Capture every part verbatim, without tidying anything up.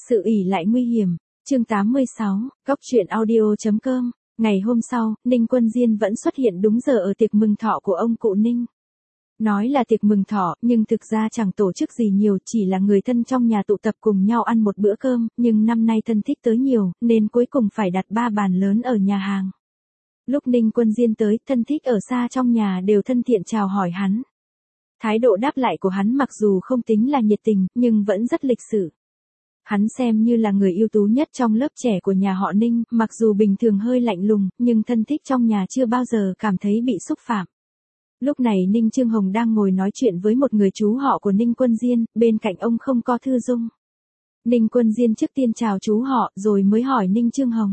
Sự ỷ lại nguy hiểm, chương tám mươi sáu, Góc truyện audio chấm com. Ngày hôm sau, Ninh Quân Diên vẫn xuất hiện đúng giờ ở tiệc mừng thọ của ông cụ Ninh. Nói là tiệc mừng thọ, nhưng thực ra chẳng tổ chức gì nhiều, chỉ là người thân trong nhà tụ tập cùng nhau ăn một bữa cơm, nhưng năm nay thân thích tới nhiều, nên cuối cùng phải đặt ba bàn lớn ở nhà hàng. Lúc Ninh Quân Diên tới, thân thích ở xa trong nhà đều thân thiện chào hỏi hắn. Thái độ đáp lại của hắn mặc dù không tính là nhiệt tình, nhưng vẫn rất lịch sự. Hắn xem như là người ưu tú nhất trong lớp trẻ của nhà họ Ninh, mặc dù bình thường hơi lạnh lùng, nhưng thân thích trong nhà chưa bao giờ cảm thấy bị xúc phạm. Lúc này Ninh Chương Hồng đang ngồi nói chuyện với một người chú họ của Ninh Quân Diên, bên cạnh ông không có Thư Dung. Ninh Quân Diên trước tiên chào chú họ, rồi mới hỏi Ninh Chương Hồng.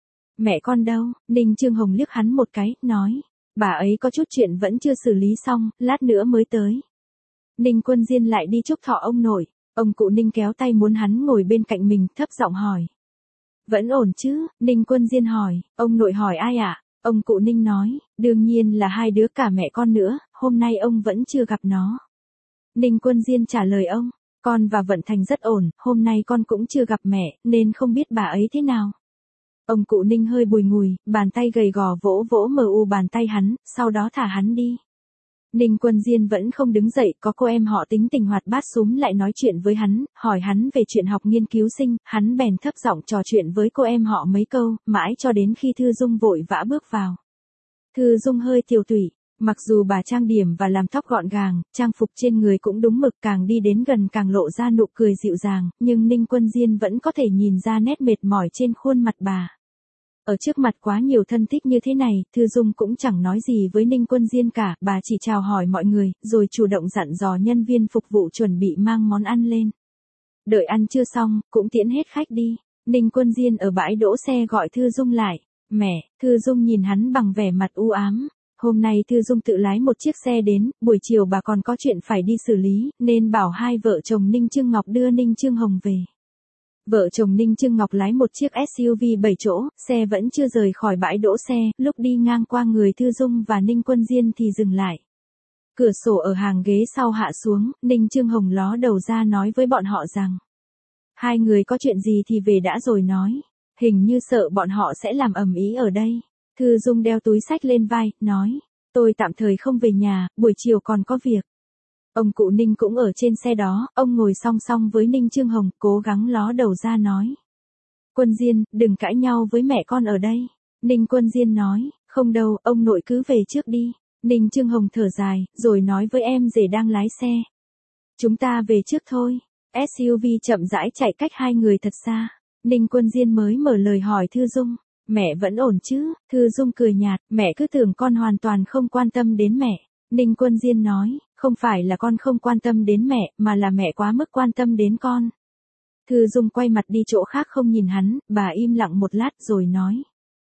Mẹ con đâu? Ninh Chương Hồng liếc hắn một cái, nói. Bà ấy có chút chuyện vẫn chưa xử lý xong, lát nữa mới tới. Ninh Quân Diên lại đi chúc thọ ông nội. Ông cụ Ninh kéo tay muốn hắn ngồi bên cạnh mình, thấp giọng hỏi. Vẫn ổn chứ? Ninh Quân Diên hỏi. Ông nội hỏi ai ạ? À? Ông cụ Ninh nói, đương nhiên là hai đứa cả mẹ con nữa, hôm nay ông vẫn chưa gặp nó. Ninh Quân Diên trả lời ông, con và Vận Thành rất ổn, hôm nay con cũng chưa gặp mẹ, nên không biết bà ấy thế nào. Ông cụ Ninh hơi bùi ngùi, bàn tay gầy gò vỗ vỗ mờ u bàn tay hắn, sau đó thả hắn đi. Ninh Quân Diên vẫn không đứng dậy, có cô em họ tính tình hoạt bát súm lại nói chuyện với hắn, hỏi hắn về chuyện học nghiên cứu sinh, hắn bèn thấp giọng trò chuyện với cô em họ mấy câu, mãi cho đến khi Thư Dung vội vã bước vào. Thư Dung hơi tiều tụy, mặc dù bà trang điểm và làm tóc gọn gàng, trang phục trên người cũng đúng mực, càng đi đến gần càng lộ ra nụ cười dịu dàng, nhưng Ninh Quân Diên vẫn có thể nhìn ra nét mệt mỏi trên khuôn mặt bà. Ở trước mặt quá nhiều thân thích như thế này, Thư Dung cũng chẳng nói gì với Ninh Quân Diên cả, bà chỉ chào hỏi mọi người, rồi chủ động dặn dò nhân viên phục vụ chuẩn bị mang món ăn lên. Đợi ăn chưa xong, cũng tiễn hết khách đi. Ninh Quân Diên ở bãi đỗ xe gọi Thư Dung lại. Mẹ, Thư Dung nhìn hắn bằng vẻ mặt u ám. Hôm nay Thư Dung tự lái một chiếc xe đến, buổi chiều bà còn có chuyện phải đi xử lý, nên bảo hai vợ chồng Ninh Chương Ngọc đưa Ninh Chương Hồng về. Vợ chồng Ninh Chương Ngọc lái một chiếc ét u vê bảy chỗ, xe vẫn chưa rời khỏi bãi đỗ xe, lúc đi ngang qua người Thư Dung và Ninh Quân Diên thì dừng lại. Cửa sổ ở hàng ghế sau hạ xuống, Ninh Chương Hồng ló đầu ra nói với bọn họ rằng. Hai người có chuyện gì thì về đã rồi nói, hình như sợ bọn họ sẽ làm ầm ĩ ở đây. Thư Dung đeo túi xách lên vai, nói, tôi tạm thời không về nhà, buổi chiều còn có việc. Ông cụ Ninh cũng ở trên xe đó, ông ngồi song song với Ninh Chương Hồng, cố gắng ló đầu ra nói. Quân Diên, đừng cãi nhau với mẹ con ở đây. Ninh Quân Diên nói, không đâu, ông nội cứ về trước đi. Ninh Chương Hồng thở dài, rồi nói với em rể đang lái xe. Chúng ta về trước thôi. ét u vê chậm rãi chạy cách hai người thật xa. Ninh Quân Diên mới mở lời hỏi Thư Dung. Mẹ vẫn ổn chứ? Thư Dung cười nhạt, mẹ cứ tưởng con hoàn toàn không quan tâm đến mẹ. Ninh Quân Diên nói, không phải là con không quan tâm đến mẹ, mà là mẹ quá mức quan tâm đến con. Thư Dung quay mặt đi chỗ khác không nhìn hắn, bà im lặng một lát rồi nói.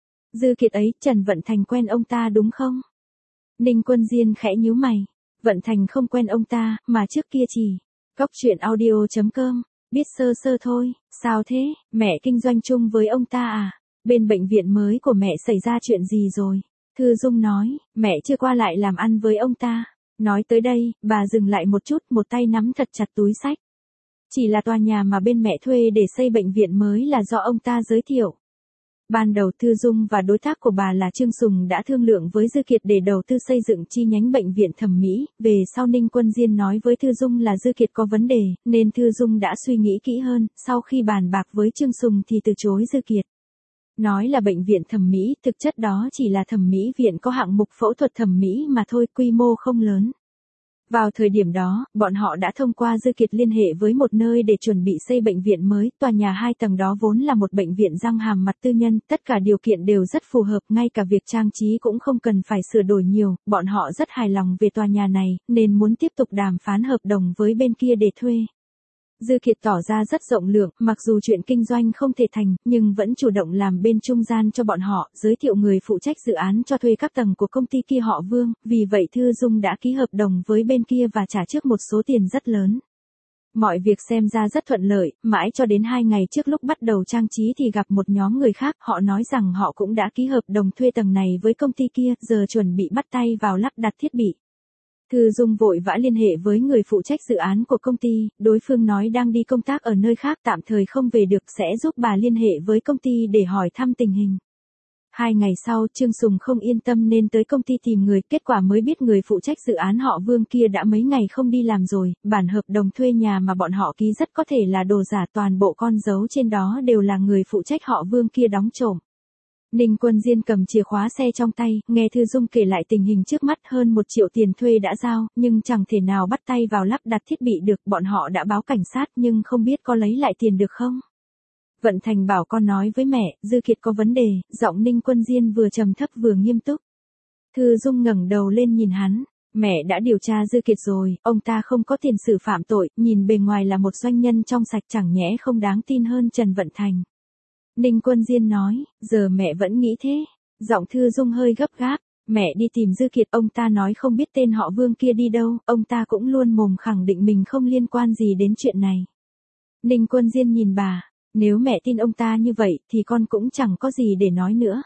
Dư Kiệt ấy, Trần Vận Thành quen ông ta đúng không? Ninh Quân Diên khẽ nhíu mày. Vận Thành không quen ông ta, mà trước kia chỉ. Góc truyện audio chấm com, biết sơ sơ thôi, sao thế, mẹ kinh doanh chung với ông ta à? Bên bệnh viện mới của mẹ xảy ra chuyện gì rồi? Thư Dung nói, mẹ chưa qua lại làm ăn với ông ta. Nói tới đây, bà dừng lại một chút, một tay nắm thật chặt túi xách. Chỉ là tòa nhà mà bên mẹ thuê để xây bệnh viện mới là do ông ta giới thiệu. Ban đầu Thư Dung và đối tác của bà là Trương Sùng đã thương lượng với Dư Kiệt để đầu tư xây dựng chi nhánh bệnh viện thẩm mỹ, về sau Ninh Quân Diên nói với Thư Dung là Dư Kiệt có vấn đề, nên Thư Dung đã suy nghĩ kỹ hơn, sau khi bàn bạc với Trương Sùng thì từ chối Dư Kiệt. Nói là bệnh viện thẩm mỹ, thực chất đó chỉ là thẩm mỹ viện có hạng mục phẫu thuật thẩm mỹ mà thôi, quy mô không lớn. Vào thời điểm đó, bọn họ đã thông qua Dư Kiệt liên hệ với một nơi để chuẩn bị xây bệnh viện mới, tòa nhà hai tầng đó vốn là một bệnh viện răng hàm mặt tư nhân, tất cả điều kiện đều rất phù hợp, ngay cả việc trang trí cũng không cần phải sửa đổi nhiều, bọn họ rất hài lòng về tòa nhà này, nên muốn tiếp tục đàm phán hợp đồng với bên kia để thuê. Dư Kiệt tỏ ra rất rộng lượng, mặc dù chuyện kinh doanh không thể thành, nhưng vẫn chủ động làm bên trung gian cho bọn họ, giới thiệu người phụ trách dự án cho thuê các tầng của công ty kia họ Vương, vì vậy Thư Dung đã ký hợp đồng với bên kia và trả trước một số tiền rất lớn. Mọi việc xem ra rất thuận lợi, mãi cho đến hai ngày trước lúc bắt đầu trang trí thì gặp một nhóm người khác, họ nói rằng họ cũng đã ký hợp đồng thuê tầng này với công ty kia, giờ chuẩn bị bắt tay vào lắp đặt thiết bị. Thư Dung vội vã liên hệ với người phụ trách dự án của công ty, đối phương nói đang đi công tác ở nơi khác tạm thời không về được, sẽ giúp bà liên hệ với công ty để hỏi thăm tình hình. Hai ngày sau, Trương Sùng không yên tâm nên tới công ty tìm người, kết quả mới biết người phụ trách dự án họ Vương kia đã mấy ngày không đi làm rồi, bản hợp đồng thuê nhà mà bọn họ ký rất có thể là đồ giả, toàn bộ con dấu trên đó đều là người phụ trách họ Vương kia đóng trộm. Ninh Quân Diên cầm chìa khóa xe trong tay, nghe Thư Dung kể lại tình hình trước mắt, hơn một triệu tiền thuê đã giao, nhưng chẳng thể nào bắt tay vào lắp đặt thiết bị được, bọn họ đã báo cảnh sát nhưng không biết có lấy lại tiền được không. Vận Thành bảo con nói với mẹ, Dư Kiệt có vấn đề, giọng Ninh Quân Diên vừa trầm thấp vừa nghiêm túc. Thư Dung ngẩng đầu lên nhìn hắn, mẹ đã điều tra Dư Kiệt rồi, ông ta không có tiền sử phạm tội, nhìn bề ngoài là một doanh nhân trong sạch, chẳng nhẽ không đáng tin hơn Trần Vận Thành. Ninh Quân Diên nói, giờ mẹ vẫn nghĩ thế. Giọng Thư Dung hơi gấp gáp, mẹ đi tìm Dư Kiệt, ông ta nói không biết tên họ Vương kia đi đâu, ông ta cũng luôn mồm khẳng định mình không liên quan gì đến chuyện này. Ninh Quân Diên nhìn bà, nếu mẹ tin ông ta như vậy thì con cũng chẳng có gì để nói nữa.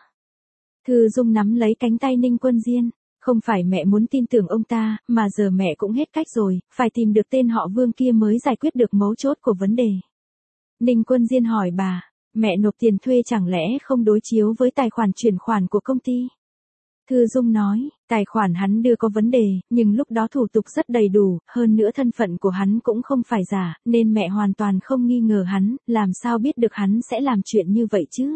Thư Dung nắm lấy cánh tay Ninh Quân Diên, không phải mẹ muốn tin tưởng ông ta, mà giờ mẹ cũng hết cách rồi, phải tìm được tên họ Vương kia mới giải quyết được mấu chốt của vấn đề. Ninh Quân Diên hỏi bà, mẹ nộp tiền thuê chẳng lẽ không đối chiếu với tài khoản chuyển khoản của công ty? Thư Dung nói, tài khoản hắn đưa có vấn đề, nhưng lúc đó thủ tục rất đầy đủ, hơn nữa thân phận của hắn cũng không phải giả, nên mẹ hoàn toàn không nghi ngờ hắn, làm sao biết được hắn sẽ làm chuyện như vậy chứ?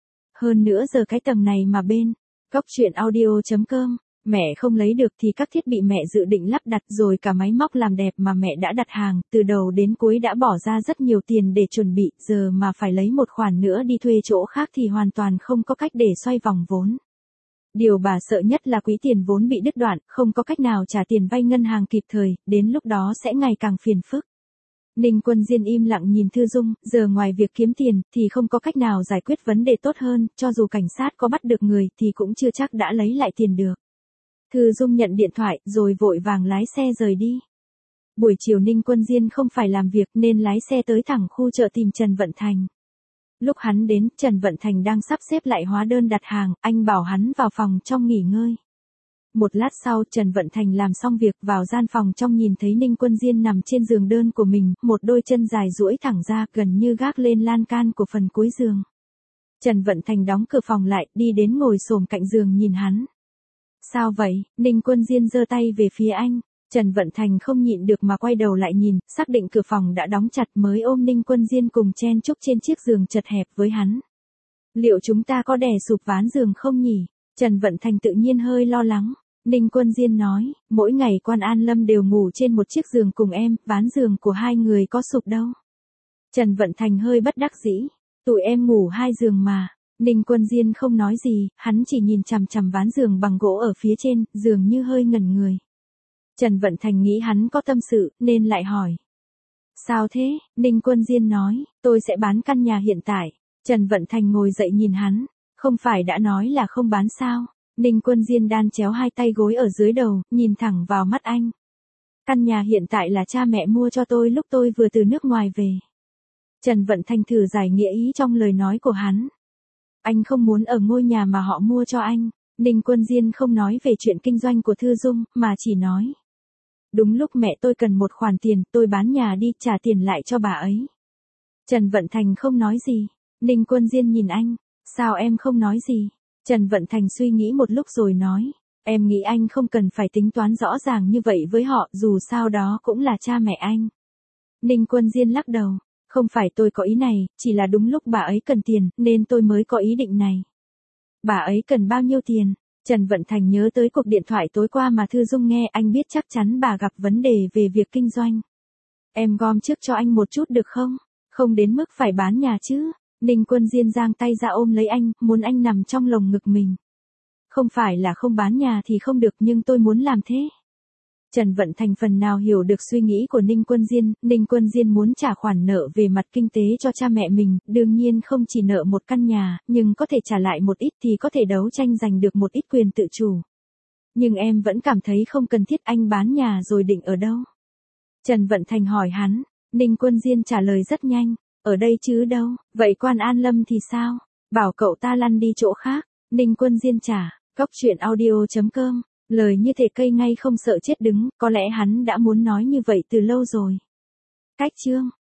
Hơn nữa giờ cái tầng này mà bên Cóc Truyện Audio chấm com, mẹ không lấy được thì các thiết bị mẹ dự định lắp đặt rồi cả máy móc làm đẹp mà mẹ đã đặt hàng, từ đầu đến cuối đã bỏ ra rất nhiều tiền để chuẩn bị, giờ mà phải lấy một khoản nữa đi thuê chỗ khác thì hoàn toàn không có cách để xoay vòng vốn. Điều bà sợ nhất là quỹ tiền vốn bị đứt đoạn, không có cách nào trả tiền vay ngân hàng kịp thời, đến lúc đó sẽ ngày càng phiền phức. Ninh Quân Diên im lặng nhìn Thư Dung, giờ ngoài việc kiếm tiền, thì không có cách nào giải quyết vấn đề tốt hơn, cho dù cảnh sát có bắt được người thì cũng chưa chắc đã lấy lại tiền được. Thư Dung nhận điện thoại, rồi vội vàng lái xe rời đi. Buổi chiều Ninh Quân Diên không phải làm việc nên lái xe tới thẳng khu chợ tìm Trần Vận Thành. Lúc hắn đến, Trần Vận Thành đang sắp xếp lại hóa đơn đặt hàng, anh bảo hắn vào phòng trong nghỉ ngơi. Một lát sau, Trần Vận Thành làm xong việc vào gian phòng trong nhìn thấy Ninh Quân Diên nằm trên giường đơn của mình, một đôi chân dài duỗi thẳng ra gần như gác lên lan can của phần cuối giường. Trần Vận Thành đóng cửa phòng lại, đi đến ngồi xổm cạnh giường nhìn hắn. Sao vậy? Ninh Quân Diên giơ tay về phía anh. Trần Vận Thành không nhịn được mà quay đầu lại nhìn, xác định cửa phòng đã đóng chặt mới ôm Ninh Quân Diên cùng chen chúc trên chiếc giường chật hẹp với hắn. Liệu chúng ta có đè sụp ván giường không nhỉ? Trần Vận Thành tự nhiên hơi lo lắng. Ninh Quân Diên nói, mỗi ngày Quan An Lâm đều ngủ trên một chiếc giường cùng em, ván giường của hai người có sụp đâu. Trần Vận Thành hơi bất đắc dĩ, tụi em ngủ hai giường mà. Ninh Quân Diên không nói gì, hắn chỉ nhìn chằm chằm ván giường bằng gỗ ở phía trên, dường như hơi ngẩn người. Trần Vận Thành nghĩ hắn có tâm sự, nên lại hỏi. Sao thế? Ninh Quân Diên nói, tôi sẽ bán căn nhà hiện tại. Trần Vận Thành ngồi dậy nhìn hắn, không phải đã nói là không bán sao? Ninh Quân Diên đan chéo hai tay gối ở dưới đầu, nhìn thẳng vào mắt anh. Căn nhà hiện tại là cha mẹ mua cho tôi lúc tôi vừa từ nước ngoài về. Trần Vận Thành thử giải nghĩa ý trong lời nói của hắn. Anh không muốn ở ngôi nhà mà họ mua cho anh. Ninh Quân Diên không nói về chuyện kinh doanh của Thư Dung, mà chỉ nói. Đúng lúc mẹ tôi cần một khoản tiền, tôi bán nhà đi, trả tiền lại cho bà ấy. Trần Vận Thành không nói gì. Ninh Quân Diên nhìn anh. Sao em không nói gì? Trần Vận Thành suy nghĩ một lúc rồi nói. Em nghĩ anh không cần phải tính toán rõ ràng như vậy với họ, dù sao đó cũng là cha mẹ anh. Ninh Quân Diên lắc đầu. Không phải tôi có ý này, chỉ là đúng lúc bà ấy cần tiền, nên tôi mới có ý định này. Bà ấy cần bao nhiêu tiền? Trần Vận Thành nhớ tới cuộc điện thoại tối qua mà Thư Dung nghe, anh biết chắc chắn bà gặp vấn đề về việc kinh doanh. Em gom trước cho anh một chút được không? Không đến mức phải bán nhà chứ. Ninh Quân Diên giang tay ra ôm lấy anh, muốn anh nằm trong lồng ngực mình. Không phải là không bán nhà thì không được, nhưng tôi muốn làm thế. Trần Vận Thành phần nào hiểu được suy nghĩ của Ninh Quân Diên, Ninh Quân Diên muốn trả khoản nợ về mặt kinh tế cho cha mẹ mình, đương nhiên không chỉ nợ một căn nhà, nhưng có thể trả lại một ít thì có thể đấu tranh giành được một ít quyền tự chủ. Nhưng em vẫn cảm thấy không cần thiết, anh bán nhà rồi định ở đâu? Trần Vận Thành hỏi hắn, Ninh Quân Diên trả lời rất nhanh, ở đây chứ đâu, vậy Quan An Lâm thì sao? Bảo cậu ta lăn đi chỗ khác. Ninh Quân Diên trả, Cóc Truyện Audio chấm com Lời như thể cây ngay không sợ chết đứng, có lẽ hắn đã muốn nói như vậy từ lâu rồi. Cách chương